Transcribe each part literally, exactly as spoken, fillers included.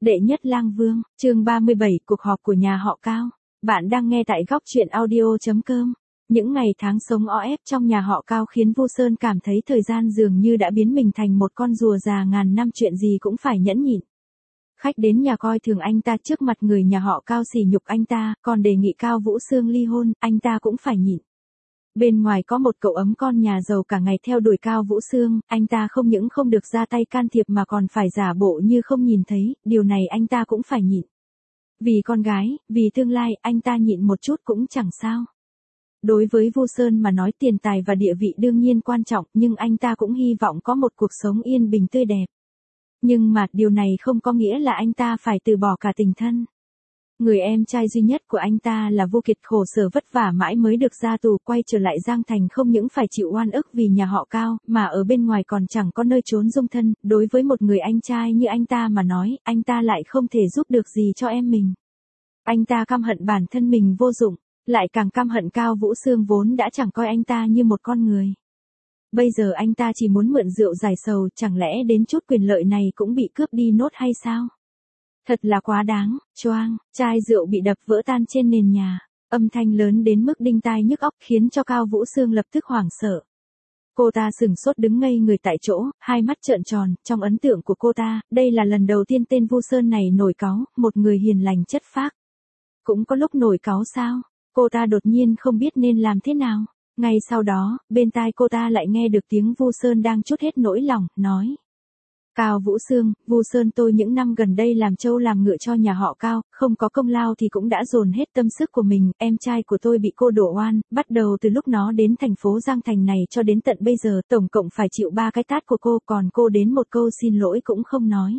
Đệ nhất lang vương, chương ba mươi bảy, cuộc họp của nhà họ Cao. Bạn đang nghe tại góc truyện audio chấm com. Những ngày tháng sống o ép trong nhà họ Cao khiến Vu Sơn cảm thấy thời gian dường như đã biến mình thành một con rùa già ngàn năm, chuyện gì cũng phải nhẫn nhịn. Khách đến nhà coi thường anh ta trước mặt người nhà họ Cao, sỉ nhục anh ta, còn đề nghị Cao Vũ Sương ly hôn, anh ta cũng phải nhịn. Bên ngoài có một cậu ấm con nhà giàu cả ngày theo đuổi Cao Vũ Sương, anh ta không những không được ra tay can thiệp mà còn phải giả bộ như không nhìn thấy, điều này anh ta cũng phải nhịn. Vì con gái, vì tương lai, anh ta nhịn một chút cũng chẳng sao. Đối với Vu Sơn mà nói, tiền tài và địa vị đương nhiên quan trọng, nhưng anh ta cũng hy vọng có một cuộc sống yên bình tươi đẹp. Nhưng mà, điều này không có nghĩa là anh ta phải từ bỏ cả tình thân. Người em trai duy nhất của anh ta là Vu Kiệt khổ sở vất vả mãi mới được ra tù, quay trở lại Giang Thành không những phải chịu oan ức vì nhà họ Cao, mà ở bên ngoài còn chẳng có nơi trốn dung thân. Đối với một người anh trai như anh ta mà nói, anh ta lại không thể giúp được gì cho em mình. Anh ta căm hận bản thân mình vô dụng, lại càng căm hận Cao Vũ Sương vốn đã chẳng coi anh ta như một con người. Bây giờ anh ta chỉ muốn mượn rượu giải sầu, chẳng lẽ đến chút quyền lợi này cũng bị cướp đi nốt hay sao? Thật là quá đáng. Choang, chai rượu bị đập vỡ tan trên nền nhà, âm thanh lớn đến mức đinh tai nhức óc khiến cho Cao Vũ Sương lập tức hoảng sợ. Cô ta sửng sốt đứng ngây người tại chỗ, hai mắt trợn tròn. Trong ấn tượng của cô ta, đây là lần đầu tiên tên Vu Sơn này nổi cáu, một người hiền lành chất phác. Cũng có lúc nổi cáu sao? Cô ta đột nhiên không biết nên làm thế nào. Ngay sau đó, bên tai cô ta lại nghe được tiếng Vu Sơn đang trút hết nỗi lòng, nói. Cao Vũ Sương, Vu Sơn tôi những năm gần đây làm trâu làm ngựa cho nhà họ Cao, không có công lao thì cũng đã dồn hết tâm sức của mình, em trai của tôi bị cô đổ oan, bắt đầu từ lúc nó đến thành phố Giang Thành này cho đến tận bây giờ, tổng cộng phải chịu ba cái tát của cô, còn cô đến một câu xin lỗi cũng không nói.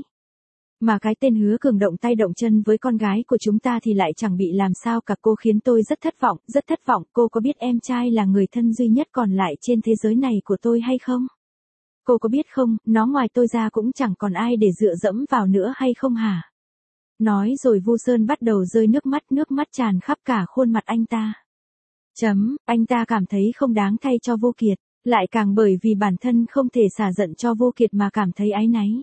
Mà cái tên Hứa Cường động tay động chân với con gái của chúng ta thì lại chẳng bị làm sao cả, cô khiến tôi rất thất vọng, rất thất vọng, cô có biết em trai là người thân duy nhất còn lại trên thế giới này của tôi hay không? Cô có biết không, nó ngoài tôi ra cũng chẳng còn ai để dựa dẫm vào nữa hay không hả? Nói rồi Vu Sơn bắt đầu rơi nước mắt, nước mắt tràn khắp cả khuôn mặt anh ta. Chấm, anh ta cảm thấy không đáng thay cho Vu Kiệt, lại càng bởi vì bản thân không thể xả giận cho Vu Kiệt mà cảm thấy áy náy.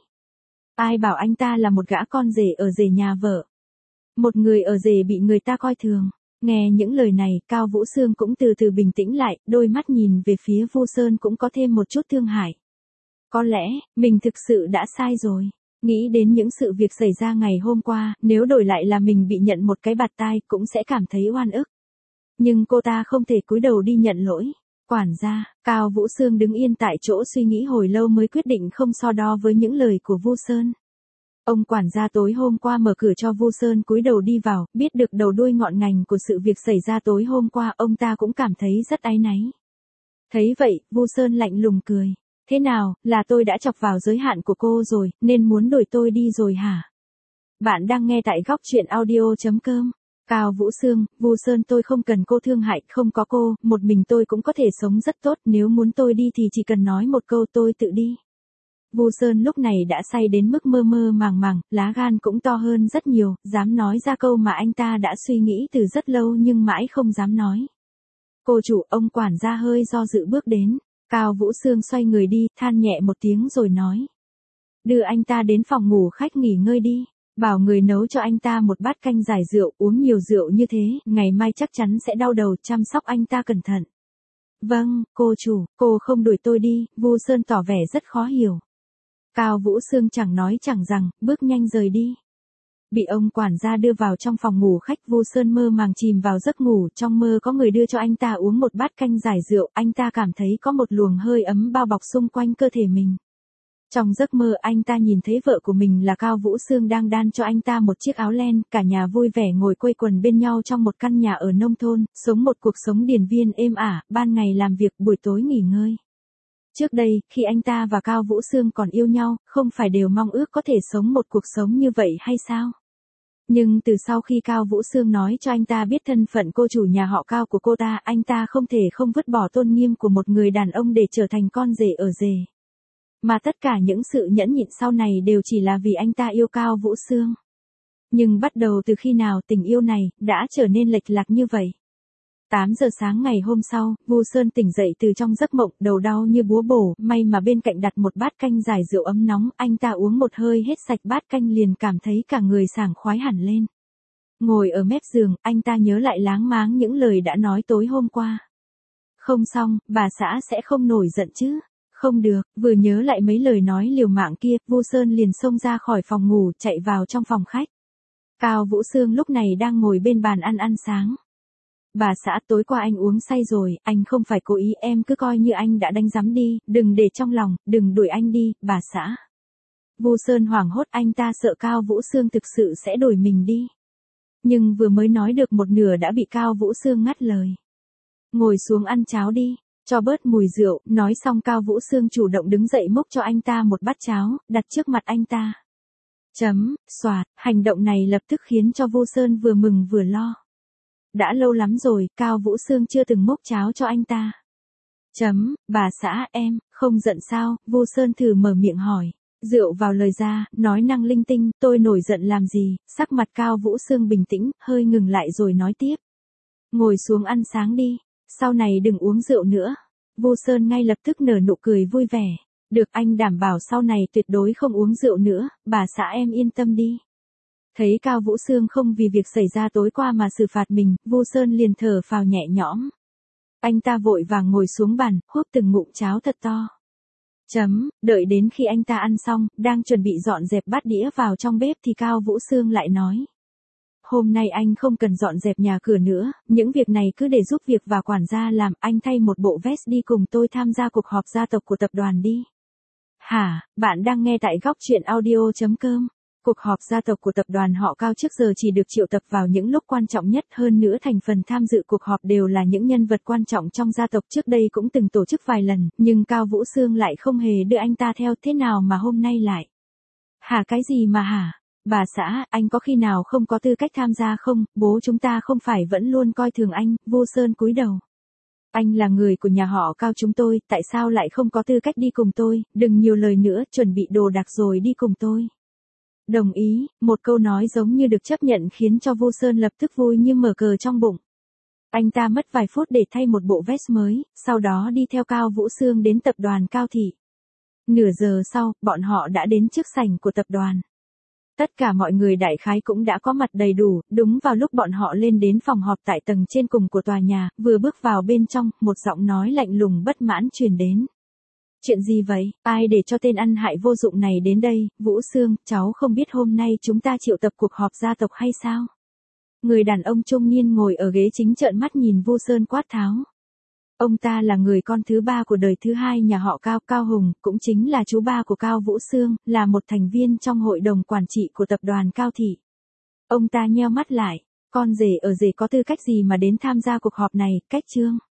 Ai bảo anh ta là một gã con rể ở rể nhà vợ. Một người ở rể bị người ta coi thường. Nghe những lời này, Cao Vũ Sương cũng từ từ bình tĩnh lại, đôi mắt nhìn về phía Vu Sơn cũng có thêm một chút thương hại. Có lẽ, mình thực sự đã sai rồi. Nghĩ đến những sự việc xảy ra ngày hôm qua, nếu đổi lại là mình bị nhận một cái bạt tai, cũng sẽ cảm thấy oan ức. Nhưng cô ta không thể cúi đầu đi nhận lỗi. Quản gia, Cao Vũ Sương đứng yên tại chỗ suy nghĩ hồi lâu mới quyết định không so đo với những lời của Vu Sơn. Ông quản gia tối hôm qua mở cửa cho Vu Sơn cúi đầu đi vào, biết được đầu đuôi ngọn ngành của sự việc xảy ra tối hôm qua, ông ta cũng cảm thấy rất áy náy. Thấy vậy, Vu Sơn lạnh lùng cười. Thế nào, là tôi đã chọc vào giới hạn của cô rồi, nên muốn đuổi tôi đi rồi hả? Bạn đang nghe tại góc truyện audio chấm com. Cao Vũ Sương, Vu Sơn tôi không cần cô thương hại, không có cô, một mình tôi cũng có thể sống rất tốt, nếu muốn tôi đi thì chỉ cần nói một câu tôi tự đi. Vu Sơn lúc này đã say đến mức mơ mơ màng màng, lá gan cũng to hơn rất nhiều, dám nói ra câu mà anh ta đã suy nghĩ từ rất lâu nhưng mãi không dám nói. Cô chủ, ông quản gia hơi do dự bước đến. Cao Vũ Sương xoay người đi, than nhẹ một tiếng rồi nói. Đưa anh ta đến phòng ngủ khách nghỉ ngơi đi. Bảo người nấu cho anh ta một bát canh giải rượu, uống nhiều rượu như thế, ngày mai chắc chắn sẽ đau đầu, chăm sóc anh ta cẩn thận. Vâng, cô chủ, cô không đuổi tôi đi, Vu Sơn tỏ vẻ rất khó hiểu. Cao Vũ Sương chẳng nói chẳng rằng, bước nhanh rời đi. Bị ông quản gia đưa vào trong phòng ngủ khách, Vu Sơn mơ màng chìm vào giấc ngủ, trong mơ có người đưa cho anh ta uống một bát canh giải rượu, anh ta cảm thấy có một luồng hơi ấm bao bọc xung quanh cơ thể mình. Trong giấc mơ anh ta nhìn thấy vợ của mình là Cao Vũ Sương đang đan cho anh ta một chiếc áo len, cả nhà vui vẻ ngồi quây quần bên nhau trong một căn nhà ở nông thôn, sống một cuộc sống điển viên êm ả, ban ngày làm việc, buổi tối nghỉ ngơi. Trước đây, khi anh ta và Cao Vũ Sương còn yêu nhau, không phải đều mong ước có thể sống một cuộc sống như vậy hay sao? Nhưng từ sau khi Cao Vũ Sương nói cho anh ta biết thân phận cô chủ nhà họ Cao của cô ta, anh ta không thể không vứt bỏ tôn nghiêm của một người đàn ông để trở thành con rể ở rể. Mà tất cả những sự nhẫn nhịn sau này đều chỉ là vì anh ta yêu Cao Vũ Sương. Nhưng bắt đầu từ khi nào tình yêu này đã trở nên lệch lạc như vậy? tám giờ sáng ngày hôm sau, Vu Sơn tỉnh dậy từ trong giấc mộng, đầu đau như búa bổ, may mà bên cạnh đặt một bát canh giải rượu ấm nóng, anh ta uống một hơi hết sạch bát canh liền cảm thấy cả người sảng khoái hẳn lên. Ngồi ở mép giường, anh ta nhớ lại láng máng những lời đã nói tối hôm qua. Không xong, bà xã sẽ không nổi giận chứ? Không được, vừa nhớ lại mấy lời nói liều mạng kia, Vu Sơn liền xông ra khỏi phòng ngủ, chạy vào trong phòng khách. Cao Vũ Sương lúc này đang ngồi bên bàn ăn ăn sáng. Bà xã, tối qua anh uống say rồi, anh không phải cố ý, em cứ coi như anh đã đánh giám đi, đừng để trong lòng, đừng đuổi anh đi, bà xã. Vu Sơn hoảng hốt, anh ta sợ Cao Vũ Sương thực sự sẽ đuổi mình đi. Nhưng vừa mới nói được một nửa đã bị Cao Vũ Sương ngắt lời. Ngồi xuống ăn cháo đi, cho bớt mùi rượu, nói xong Cao Vũ Sương chủ động đứng dậy múc cho anh ta một bát cháo, đặt trước mặt anh ta. Chấm, xoạt, hành động này lập tức khiến cho Vu Sơn vừa mừng vừa lo. Đã lâu lắm rồi, Cao Vũ Sương chưa từng múc cháo cho anh ta. Chấm, bà xã, em, không giận sao, Vu Sơn thử mở miệng hỏi. Rượu vào lời ra, nói năng linh tinh, tôi nổi giận làm gì, sắc mặt Cao Vũ Sương bình tĩnh, hơi ngừng lại rồi nói tiếp. Ngồi xuống ăn sáng đi, sau này đừng uống rượu nữa. Vu Sơn ngay lập tức nở nụ cười vui vẻ. Được, anh đảm bảo sau này tuyệt đối không uống rượu nữa, bà xã em yên tâm đi. Thấy Cao Vũ Sương không vì việc xảy ra tối qua mà xử phạt mình, Vu Sơn liền thở phào nhẹ nhõm. Anh ta vội vàng ngồi xuống bàn, húp từng ngụm cháo thật to. Chấm, đợi đến khi anh ta ăn xong, đang chuẩn bị dọn dẹp bát đĩa vào trong bếp thì Cao Vũ Sương lại nói. Hôm nay anh không cần dọn dẹp nhà cửa nữa, những việc này cứ để giúp việc và quản gia làm, anh thay một bộ vest đi cùng tôi tham gia cuộc họp gia tộc của tập đoàn đi. Hả, bạn đang nghe tại góc truyện audio chấm com. Cuộc họp gia tộc của tập đoàn họ Cao trước giờ chỉ được triệu tập vào những lúc quan trọng nhất, hơn nữa thành phần tham dự cuộc họp đều là những nhân vật quan trọng trong gia tộc, trước đây cũng từng tổ chức vài lần, nhưng Cao Vũ Sương lại không hề đưa anh ta theo, thế nào mà hôm nay lại? Hả, cái gì mà hả? Bà xã, anh có khi nào không có tư cách tham gia không, bố chúng ta không phải vẫn luôn coi thường anh, Vu Sơn cúi đầu. Anh là người của nhà họ Cao chúng tôi, tại sao lại không có tư cách đi cùng tôi, đừng nhiều lời nữa, chuẩn bị đồ đạc rồi đi cùng tôi. Đồng ý, một câu nói giống như được chấp nhận khiến cho Vu Sơn lập tức vui như mở cờ trong bụng. Anh ta mất vài phút để thay một bộ vest mới, sau đó đi theo Cao Vũ Sương đến tập đoàn Cao Thị. Nửa giờ sau, bọn họ đã đến trước sảnh của tập đoàn. Tất cả mọi người đại khái cũng đã có mặt đầy đủ, đúng vào lúc bọn họ lên đến phòng họp tại tầng trên cùng của tòa nhà, vừa bước vào bên trong, một giọng nói lạnh lùng bất mãn truyền đến. Chuyện gì vậy, ai để cho tên ăn hại vô dụng này đến đây, Vũ Sương, cháu không biết hôm nay chúng ta triệu tập cuộc họp gia tộc hay sao? Người đàn ông trung niên ngồi ở ghế chính trợn mắt nhìn Vu Sơn quát tháo. Ông ta là người con thứ ba của đời thứ hai nhà họ Cao, Cao Hùng, cũng chính là chú ba của Cao Vũ Sương, là một thành viên trong hội đồng quản trị của tập đoàn Cao Thị. Ông ta nheo mắt lại, con rể ở rể có tư cách gì mà đến tham gia cuộc họp này, cách trương.